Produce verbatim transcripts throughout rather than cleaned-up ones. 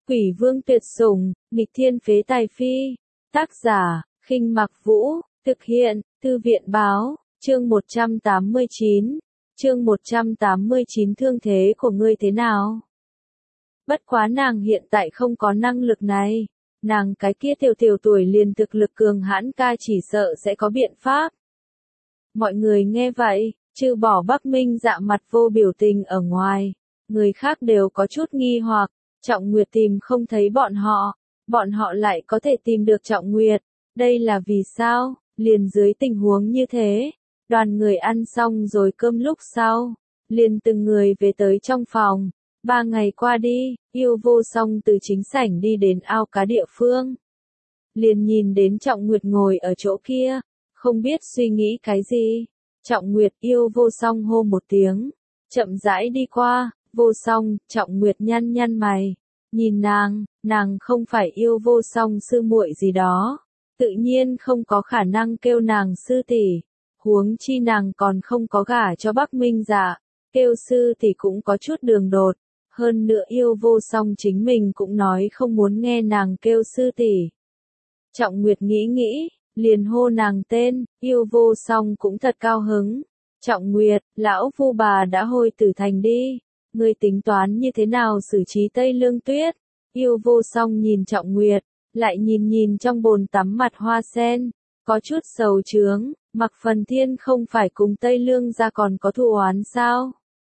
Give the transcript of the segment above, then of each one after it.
Quỷ vương tuyệt sủng, nghịch thiên phế tài phi. Tác giả, Khinh Mặc Vũ, thực hiện, Thư viện báo, chương một trăm tám mươi chín. Chương một trăm tám mươi chín thương thế của ngươi thế nào? Bất quá nàng hiện tại không có năng lực này. Nàng cái kia tiểu tiểu tuổi liền thực lực cường hãn ca chỉ sợ sẽ có biện pháp. Mọi người nghe vậy, trừ bỏ Bắc Minh Dạ mặt vô biểu tình ở ngoài, người khác đều có chút nghi hoặc. Trọng Nguyệt tìm không thấy bọn họ, bọn họ lại có thể tìm được Trọng Nguyệt, đây là vì sao? Liền dưới tình huống như thế, đoàn người ăn xong rồi cơm lúc sau, liền từng người về tới trong phòng. Ba ngày qua đi, Yêu Vô Song từ chính sảnh đi đến ao cá địa phương, liền nhìn đến Trọng Nguyệt ngồi ở chỗ kia, không biết suy nghĩ cái gì. Trọng Nguyệt, Yêu Vô Song hô một tiếng, chậm rãi đi qua. Vô Song, Trọng Nguyệt nhăn nhăn mày, nhìn nàng, nàng không phải Yêu Vô Song sư muội gì đó, tự nhiên không có khả năng kêu nàng sư tỷ, huống chi nàng còn không có gả cho Bắc Minh Dạ, kêu sư tỷ cũng có chút đường đột, hơn nữa Yêu Vô Song chính mình cũng nói không muốn nghe nàng kêu sư tỷ. Trọng Nguyệt nghĩ nghĩ, liền hô nàng tên, Yêu Vô Song cũng thật cao hứng. Trọng Nguyệt, lão phu bà đã hồi Tử Thành đi. Ngươi tính toán như thế nào xử trí Tây Lương Tuyết? Yêu Vô Song nhìn Trọng Nguyệt, lại nhìn nhìn trong bồn tắm mặt hoa sen, có chút sầu chướng, Mặc Phần Thiên không phải cùng Tây Lương gia còn có thù oán sao?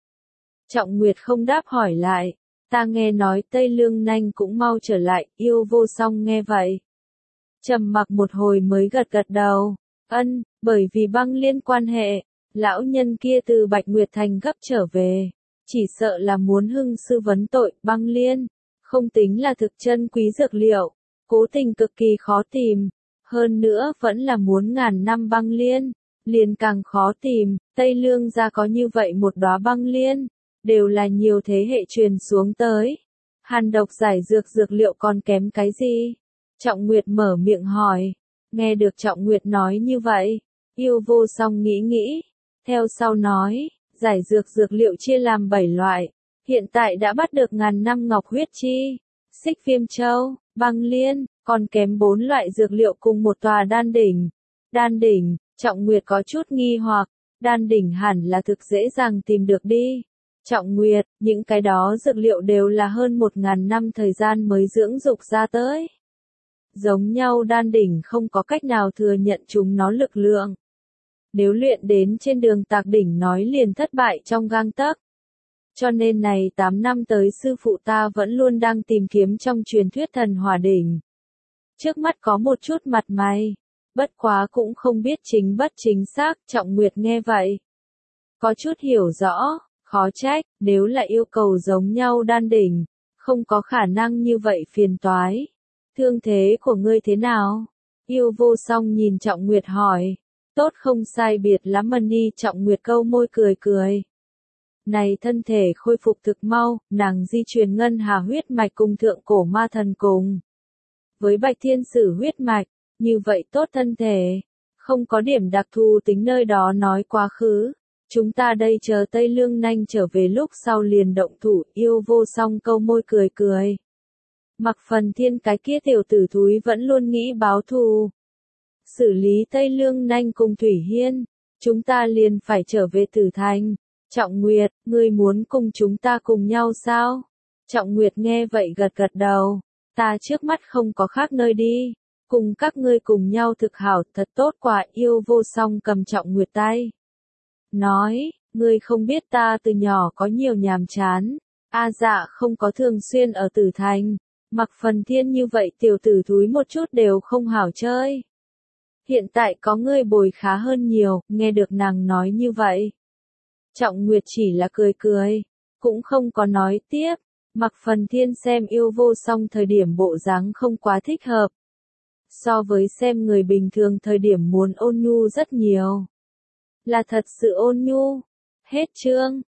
Trọng Nguyệt không đáp hỏi lại, ta nghe nói Tây Lương Nanh cũng mau trở lại. Yêu Vô Song nghe vậy, trầm mặc một hồi mới gật gật đầu, ân, bởi vì băng liên quan hệ, lão nhân kia từ Bạch Nguyệt Thành gấp trở về. Chỉ sợ là muốn hưng sư vấn tội. Băng liên, không tính là thực chân quý dược liệu, cố tình cực kỳ khó tìm, hơn nữa vẫn là muốn ngàn năm băng liên, liền càng khó tìm. Tây Lương gia có như vậy một đóa băng liên, đều là nhiều thế hệ truyền xuống tới. Hàn độc giải dược dược liệu còn kém cái gì? Trọng Nguyệt mở miệng hỏi, nghe được Trọng Nguyệt nói như vậy, Yêu Vô Song nghĩ nghĩ, theo sau nói, giải dược dược liệu chia làm bảy loại, hiện tại đã bắt được ngàn năm ngọc huyết chi, xích viêm châu, băng liên, còn kém bốn loại dược liệu cùng một tòa đan đỉnh. Đan đỉnh, Trọng Nguyệt có chút nghi hoặc, đan đỉnh hẳn là thực dễ dàng tìm được đi. Trọng Nguyệt, những cái đó dược liệu đều là hơn một ngàn năm thời gian mới dưỡng dục ra tới. Giống nhau đan đỉnh không có cách nào thừa nhận chúng nó lực lượng. Nếu luyện đến trên đường tạc đỉnh nói liền thất bại trong gang tấc. Cho nên này tám năm tới sư phụ ta vẫn luôn đang tìm kiếm trong truyền thuyết thần hỏa đỉnh. Trước mắt có một chút mặt mày, bất quá cũng không biết chính bất chính xác. Trọng Nguyệt nghe vậy, có chút hiểu rõ, khó trách, nếu là yêu cầu giống nhau đan đỉnh, không có khả năng như vậy phiền toái. Thương thế của ngươi thế nào? Yêu Vô Song nhìn Trọng Nguyệt hỏi. Tốt không sai biệt lắm Mani. Trọng Nguyệt câu môi cười cười. Này thân thể khôi phục thực mau, nàng di truyền ngân hà huyết mạch cùng thượng cổ ma thần cùng. Với Bạch Thiên Sử huyết mạch, như vậy tốt thân thể, không có điểm đặc thù tính nơi đó nói quá khứ. Chúng ta đây chờ Tây Lương Nanh trở về lúc sau liền động thủ. Yêu Vô Song câu môi cười cười. Mặc Phần Thiên cái kia tiểu tử thúi vẫn luôn nghĩ báo thù. Xử lý Tây Lương Nanh cùng Thủy Hiên, chúng ta liền phải trở về Tử Thành. Trọng Nguyệt, ngươi muốn cùng chúng ta cùng nhau sao? Trọng Nguyệt nghe vậy gật gật đầu, ta trước mắt không có khác nơi đi, cùng các ngươi cùng nhau thực hảo thật tốt quả. Yêu Vô Song cầm Trọng Nguyệt tay, nói, ngươi không biết ta từ nhỏ có nhiều nhàm chán, a dạ không có thường xuyên ở Tử Thành, Mặc Phần Thiên như vậy tiểu tử thúi một chút đều không hảo chơi. Hiện tại có ngươi bồi khá hơn nhiều. Nghe được nàng nói như vậy, Trọng Nguyệt chỉ là cười cười, cũng không có nói tiếp. Mặc Phần Thiên xem Yêu Vô Song thời điểm bộ dáng không quá thích hợp. So với xem người bình thường thời điểm muốn ôn nhu rất nhiều. Là thật sự ôn nhu. Hết chương.